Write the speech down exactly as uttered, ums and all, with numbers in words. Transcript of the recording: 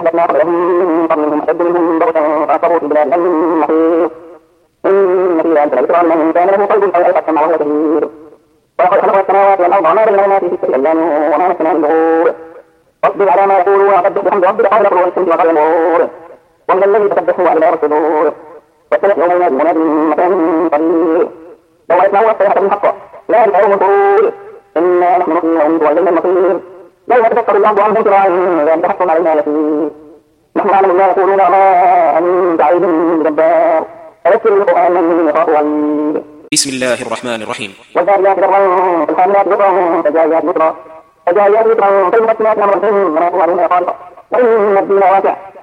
أهلكنا قبلهم من قرنهم أشد منهم بغيا فأصابوا في البلاد أنهم محيط إن في ذلك لذكرى لمن كان له قلب أو ألقى السمع وهو شهيد ولقد خلقنا السماوات والأرض وما بينهما في ستة أيام وما مسنا من لغوب واصبر على ما يقولون وسبح بحمد ربك قبل طلوع الشمس وقبل الغروب ومن الذي تسبحه وأدبار الصدور واستمع يوم ينادي مناد من مكان قريب لو أسمعوا الصيحة بالحق لا يسمعون الخروج إنا نحن نحيي ونميت وإلينا المصير يوم تفكر الأرض عنهم سراعا ذلك حق علينا يسير نحن نعلم ما يقولون ما أنت عليهم من جبار فذكر القرآن من يخاف وعيد. بسم الله الرحمن الرحيم. والذاريات ذرا فالحاملات ذرا فالجاريات ذكرا فالجاريات ذكرا فالمسلمات أمرا فالمسلمات خالقا وإن الدين واسع